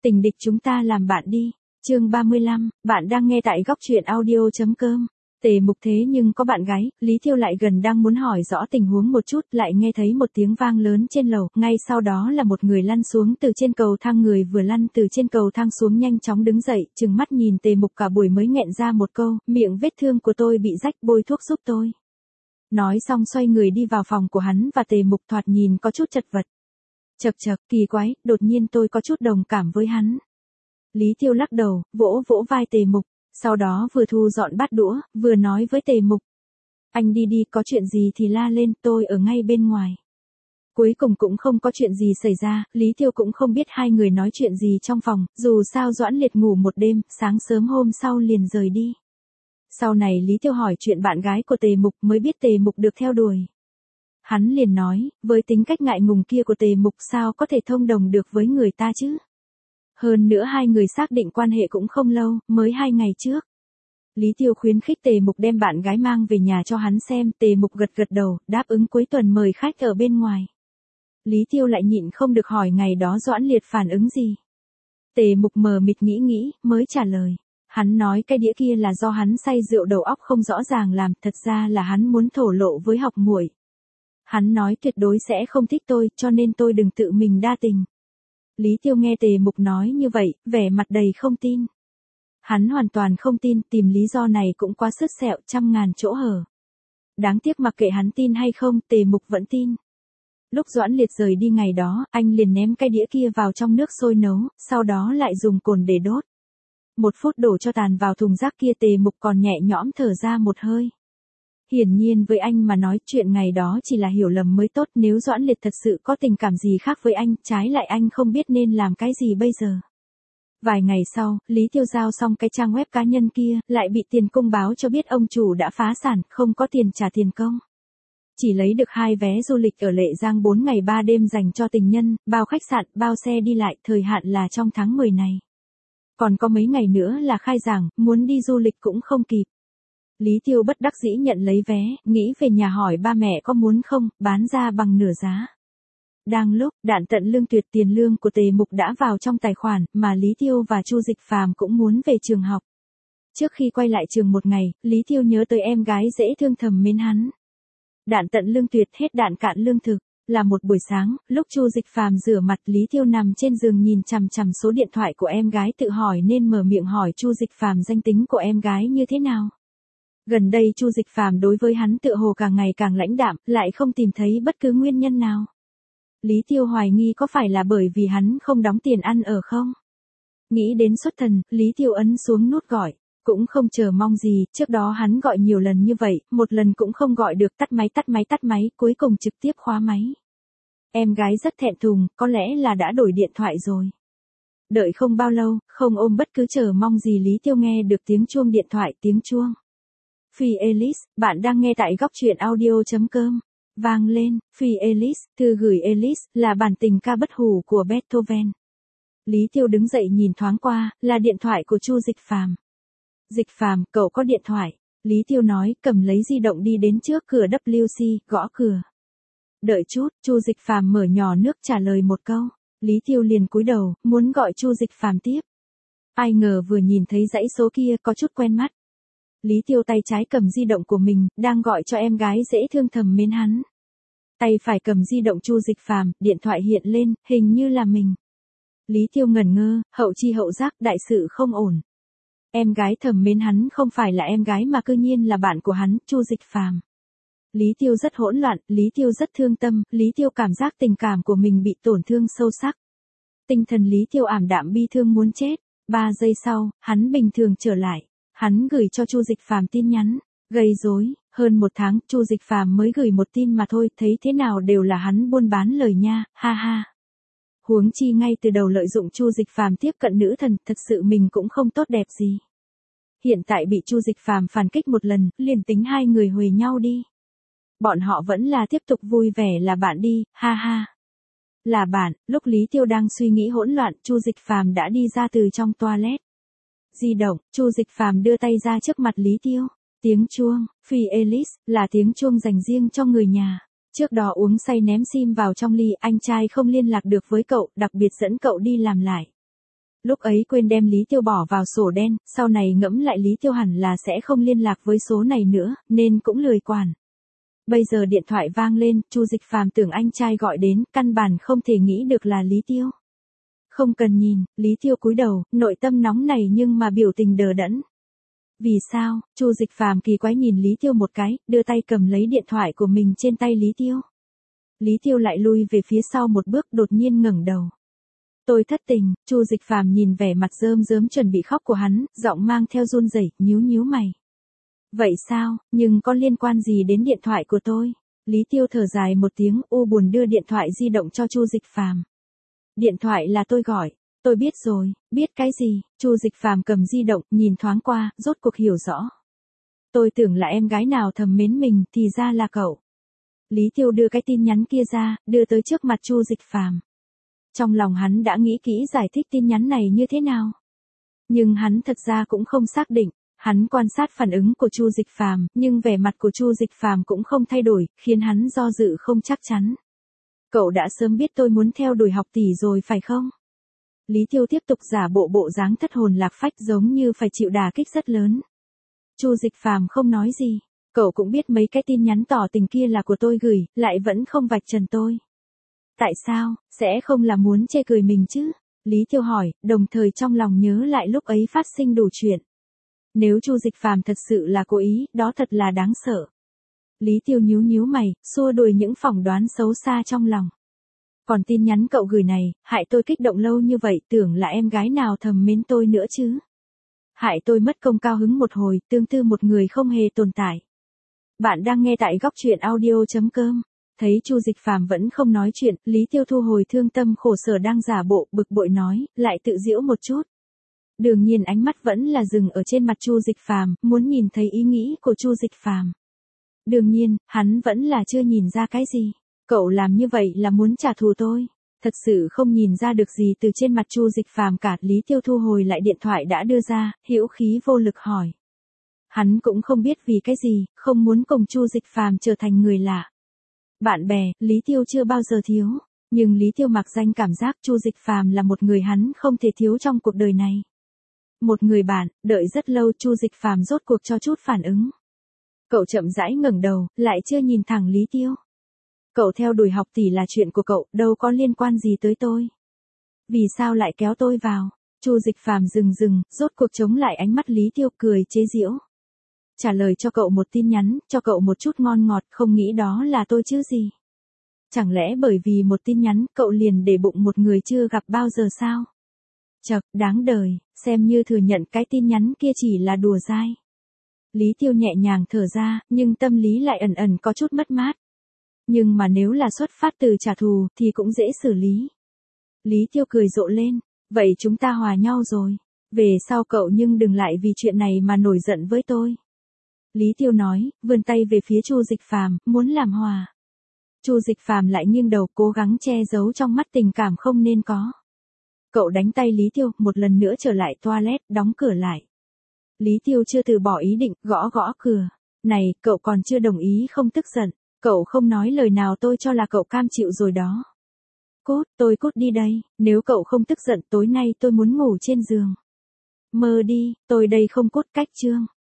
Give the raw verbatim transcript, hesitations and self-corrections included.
Tình địch chúng ta làm bạn đi. Chương ba mươi lăm, bạn đang nghe tại góc truyện audio chấm com. Tề Mục thế nhưng có bạn gái, Lý Thiêu lại gần đang muốn hỏi rõ tình huống một chút, lại nghe thấy một tiếng vang lớn trên lầu, ngay sau đó là một người lăn xuống từ trên cầu thang, người vừa lăn từ trên cầu thang xuống nhanh chóng đứng dậy, trừng mắt nhìn Tề Mục cả buổi mới nghẹn ra một câu, miệng vết thương của tôi bị rách, bôi thuốc giúp tôi. Nói xong xoay người đi vào phòng của hắn và Tề Mục thoạt nhìn có chút chật vật. Chật chật, kỳ quái, đột nhiên tôi có chút đồng cảm với hắn. Lý Thiêu lắc đầu, vỗ vỗ vai Tề Mục, sau đó vừa thu dọn bát đũa, vừa nói với Tề Mục. Anh đi đi, có chuyện gì thì la lên, tôi ở ngay bên ngoài. Cuối cùng cũng không có chuyện gì xảy ra, Lý Thiêu cũng không biết hai người nói chuyện gì trong phòng, dù sao Doãn Liệt ngủ một đêm, sáng sớm hôm sau liền rời đi. Sau này Lý Thiêu hỏi chuyện bạn gái của Tề Mục mới biết Tề Mục được theo đuổi. Hắn liền nói, với tính cách ngại ngùng kia của Tề Mục sao có thể thông đồng được với người ta chứ? Hơn nữa hai người xác định quan hệ cũng không lâu, mới hai ngày trước. Lý Thiêu khuyến khích Tề Mục đem bạn gái mang về nhà cho hắn xem, Tề Mục gật gật đầu, đáp ứng cuối tuần mời khách ở bên ngoài. Lý Thiêu lại nhịn không được hỏi ngày đó Doãn Liệt phản ứng gì. Tề Mục mờ mịt nghĩ nghĩ, mới trả lời. Hắn nói cái đĩa kia là do hắn say rượu đầu óc không rõ ràng làm, thật ra là hắn muốn thổ lộ với học muội. Hắn nói tuyệt đối sẽ không thích tôi, cho nên tôi đừng tự mình đa tình. Lý Thiêu nghe Tề Mục nói như vậy, vẻ mặt đầy không tin. Hắn hoàn toàn không tin, tìm lý do này cũng quá sứt sẹo, trăm ngàn chỗ hở. Đáng tiếc mặc kệ hắn tin hay không, Tề Mục vẫn tin. Lúc Doãn Liệt rời đi ngày đó, anh liền ném cái đĩa kia vào trong nước sôi nấu, sau đó lại dùng cồn để đốt. Một phút đổ cho tàn vào thùng rác kia, Tề Mục còn nhẹ nhõm thở ra một hơi. Hiển nhiên với anh mà nói chuyện ngày đó chỉ là hiểu lầm mới tốt, nếu Doãn Liệt thật sự có tình cảm gì khác với anh, trái lại anh không biết nên làm cái gì bây giờ. Vài ngày sau, Lý Thiêu giao xong cái trang web cá nhân kia, lại bị tiền công báo cho biết ông chủ đã phá sản, không có tiền trả tiền công. Chỉ lấy được hai vé du lịch ở Lệ Giang bốn ngày ba đêm dành cho tình nhân, bao khách sạn, bao xe đi lại, thời hạn là trong tháng mười này. Còn có mấy ngày nữa là khai giảng, muốn đi du lịch cũng không kịp. Lý Thiêu bất đắc dĩ nhận lấy vé, nghĩ về nhà hỏi ba mẹ có muốn không, bán ra bằng nửa giá. Đang lúc, đạn tận lương tuyệt, tiền lương của Tề Mục đã vào trong tài khoản, mà Lý Thiêu và Chu Dịch Phàm cũng muốn về trường học. Trước khi quay lại trường một ngày, Lý Thiêu nhớ tới em gái dễ thương thầm mến hắn. Đạn tận lương tuyệt, hết đạn cạn lương thực. Là một buổi sáng, lúc Chu Dịch Phàm rửa mặt, Lý Thiêu nằm trên giường nhìn chằm chằm số điện thoại của em gái, tự hỏi nên mở miệng hỏi Chu Dịch Phàm danh tính của em gái như thế nào. Gần đây Chu Dịch Phàm đối với hắn tựa hồ càng ngày càng lãnh đạm, lại không tìm thấy bất cứ nguyên nhân nào. Lý Thiêu hoài nghi có phải là bởi vì hắn không đóng tiền ăn ở không? Nghĩ đến xuất thần, Lý Thiêu ấn xuống nút gọi. Cũng không chờ mong gì, trước đó hắn gọi nhiều lần như vậy, một lần cũng không gọi được, tắt máy tắt máy tắt máy, cuối cùng trực tiếp khóa máy. Em gái rất thẹn thùng, có lẽ là đã đổi điện thoại rồi. Đợi không bao lâu, không ôm bất cứ chờ mong gì, Lý Thiêu nghe được tiếng chuông điện thoại, tiếng chuông. Phi Ellis, bạn đang nghe tại góc truyện audio chấm com. Vang lên, Phi Ellis, thư gửi Ellis, là bản tình ca bất hủ của Beethoven. Lý Thiêu đứng dậy nhìn thoáng qua, là điện thoại của Chu Dịch Phàm. Dịch Phàm, cậu có điện thoại. Lý Thiêu nói, cầm lấy di động đi đến trước cửa W C, gõ cửa. Đợi chút, Chu Dịch Phàm mở nhỏ nước trả lời một câu. Lý Thiêu liền cúi đầu, muốn gọi Chu Dịch Phàm tiếp. Ai ngờ vừa nhìn thấy dãy số kia có chút quen mắt. Lý Thiêu tay trái cầm di động của mình, đang gọi cho em gái dễ thương thầm mến hắn. Tay phải cầm di động Chu Dịch Phàm, điện thoại hiện lên, hình như là mình. Lý Thiêu ngẩn ngơ, hậu chi hậu giác, đại sự không ổn. Em gái thầm mến hắn không phải là em gái mà cư nhiên là bạn của hắn, Chu Dịch Phàm. Lý Thiêu rất hỗn loạn, Lý Thiêu rất thương tâm, Lý Thiêu cảm giác tình cảm của mình bị tổn thương sâu sắc. Tinh thần Lý Thiêu ảm đạm bi thương muốn chết. Ba giây sau, hắn bình thường trở lại. Hắn gửi cho Chu Dịch Phàm tin nhắn, gây rối, hơn một tháng, Chu Dịch Phàm mới gửi một tin mà thôi, thấy thế nào đều là hắn buôn bán lời nha, ha ha. Huống chi ngay từ đầu lợi dụng Chu Dịch Phàm tiếp cận nữ thần, thật sự mình cũng không tốt đẹp gì. Hiện tại bị Chu Dịch Phàm phản kích một lần, liền tính hai người huề nhau đi. Bọn họ vẫn là tiếp tục vui vẻ là bạn đi, ha ha. Là bạn, lúc Lý Thiêu đang suy nghĩ hỗn loạn, Chu Dịch Phàm đã đi ra từ trong toilet. Di động, Chu Dịch Phàm đưa tay ra trước mặt Lý Thiêu. Tiếng chuông, Phi Ellis, là tiếng chuông dành riêng cho người nhà. Trước đó uống say ném sim vào trong ly, anh trai không liên lạc được với cậu, đặc biệt dẫn cậu đi làm lại. Lúc ấy quên đem Lý Tiêu bỏ vào sổ đen, sau này ngẫm lại Lý Tiêu hẳn là sẽ không liên lạc với số này nữa, nên cũng lười quản. Bây giờ điện thoại vang lên, Chu Dịch Phàm tưởng anh trai gọi đến, căn bản không thể nghĩ được là Lý Tiêu. Không cần nhìn, Lý Tiêu cúi đầu, nội tâm nóng này nhưng mà biểu tình đờ đẫn. Vì sao? Chu Dịch Phàm kỳ quái nhìn Lý Tiêu một cái, đưa tay cầm lấy điện thoại của mình trên tay Lý Tiêu. Lý Tiêu lại lui về phía sau một bước, đột nhiên ngẩng đầu. Tôi thất tình. Chu Dịch Phàm nhìn vẻ mặt rơm rớm chuẩn bị khóc của hắn, giọng mang theo run rẩy, nhíu nhíu mày. Vậy sao, nhưng có liên quan gì đến điện thoại của tôi? Lý Tiêu thở dài một tiếng, u buồn đưa điện thoại di động cho Chu Dịch Phàm. Điện thoại là tôi gọi. Tôi biết rồi. Biết cái gì? Chu Dịch Phàm cầm di động, nhìn thoáng qua, rốt cuộc hiểu rõ. Tôi tưởng là em gái nào thầm mến mình, thì ra là cậu. Lý Tiêu đưa cái tin nhắn kia ra, đưa tới trước mặt Chu Dịch Phàm. Trong lòng hắn đã nghĩ kỹ giải thích tin nhắn này như thế nào. Nhưng hắn thật ra cũng không xác định. Hắn quan sát phản ứng của Chu Dịch Phàm, nhưng vẻ mặt của Chu Dịch Phàm cũng không thay đổi, khiến hắn do dự không chắc chắn. Cậu đã sớm biết tôi muốn theo đuổi học tỷ rồi phải không? Lý Tiêu tiếp tục giả bộ bộ dáng thất hồn lạc phách giống như phải chịu đả kích rất lớn. Chu Dịch Phàm không nói gì. Cậu cũng biết mấy cái tin nhắn tỏ tình kia là của tôi gửi, lại vẫn không vạch trần tôi. Tại sao, sẽ không là muốn chê cười mình chứ? Lý Tiêu hỏi, đồng thời trong lòng nhớ lại lúc ấy phát sinh đủ chuyện. Nếu Chu Dịch Phàm thật sự là cố ý, đó thật là đáng sợ. Lý Tiêu nhíu nhíu mày, xua đuổi những phỏng đoán xấu xa trong lòng. Còn tin nhắn cậu gửi này, hại tôi kích động lâu như vậy, tưởng là em gái nào thầm mến tôi nữa chứ. Hại tôi mất công cao hứng một hồi, tương tư một người không hề tồn tại. Bạn đang nghe tại góc truyện audio chấm com. Thấy Chu Dịch Phàm vẫn không nói chuyện, Lý Tiêu thu hồi thương tâm khổ sở đang giả bộ, bực bội nói, lại tự giễu một chút. Đương nhiên ánh mắt vẫn là dừng ở trên mặt Chu Dịch Phàm, muốn nhìn thấy ý nghĩ của Chu Dịch Phàm. Đương nhiên, hắn vẫn là chưa nhìn ra cái gì. Cậu làm như vậy là muốn trả thù tôi. Thật sự không nhìn ra được gì từ trên mặt Chu Dịch Phàm cả. Lý Tiêu thu hồi lại điện thoại đã đưa ra, hữu khí vô lực hỏi. Hắn cũng không biết vì cái gì, không muốn cùng Chu Dịch Phàm trở thành người lạ. Bạn bè, Lý Tiêu chưa bao giờ thiếu. Nhưng Lý Tiêu mặc danh cảm giác Chu Dịch Phàm là một người hắn không thể thiếu trong cuộc đời này. Một người bạn, đợi rất lâu Chu Dịch Phàm rốt cuộc cho chút phản ứng. Cậu chậm rãi ngẩng đầu, lại chưa nhìn thẳng Lý Tiêu. Cậu theo đuổi học tỷ là chuyện của cậu, đâu có liên quan gì tới tôi. Vì sao lại kéo tôi vào? Chu Dịch Phàm dừng dừng, rốt cuộc chống lại ánh mắt Lý Tiêu, cười chế giễu. Trả lời cho cậu một tin nhắn, cho cậu một chút ngon ngọt, không nghĩ đó là tôi chứ gì. Chẳng lẽ bởi vì một tin nhắn, cậu liền để bụng một người chưa gặp bao giờ sao? Chậc, đáng đời, xem như thừa nhận cái tin nhắn kia chỉ là đùa dai. Lý Tiêu nhẹ nhàng thở ra, nhưng tâm lý lại ẩn ẩn có chút mất mát. Nhưng mà nếu là xuất phát từ trả thù, thì cũng dễ xử lý. Lý Tiêu cười rộ lên, vậy chúng ta hòa nhau rồi. Về sau cậu nhưng đừng lại vì chuyện này mà nổi giận với tôi. Lý Tiêu nói, vươn tay về phía Chu Dịch Phàm, muốn làm hòa. Chu Dịch Phàm lại nghiêng đầu, cố gắng che giấu trong mắt tình cảm không nên có. Cậu đánh tay Lý Tiêu, một lần nữa trở lại toilet, đóng cửa lại. Lý Tiêu chưa từ bỏ ý định, gõ gõ cửa. Này, cậu còn chưa đồng ý không tức giận. Cậu không nói lời nào tôi cho là cậu cam chịu rồi đó. Cút, tôi cút đi đây, nếu cậu không tức giận tối nay tôi muốn ngủ trên giường. Mơ đi, tôi đây không cút cách chương.